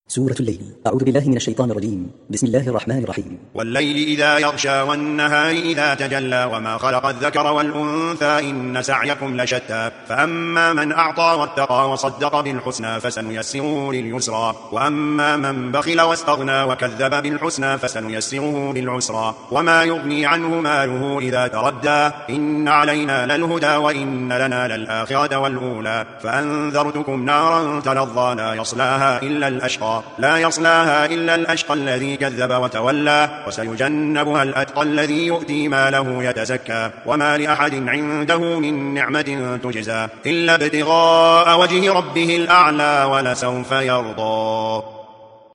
سورة الليل. أعوذ بالله من الشيطان الرجيم. بسم الله الرحمن الرحيم. والليل إذا يغشى والنهار إذا تجلى وما خلق الذكر والأنثى إن سعيكم لشتى فأما من أعطى واتقى وصدق بالحسنى فسنيسره لليسرى وأما من بخل واستغنى وكذب بالحسنى فسنيسره للعسرى وما يغني عنه ماله إذا تردى إن علينا للهدى وإن لنا للآخرة والأولى فأنذرتكم نارا تلظى لا يصلاها إلا الأشقى الذي كذب وتولى وسيجنبها الأتقى الذي يؤتي ماله يتزكى وما لأحد عنده من نعمة تجزى إلا ابتغاء وجه ربه الأعلى ولسوف يرضى.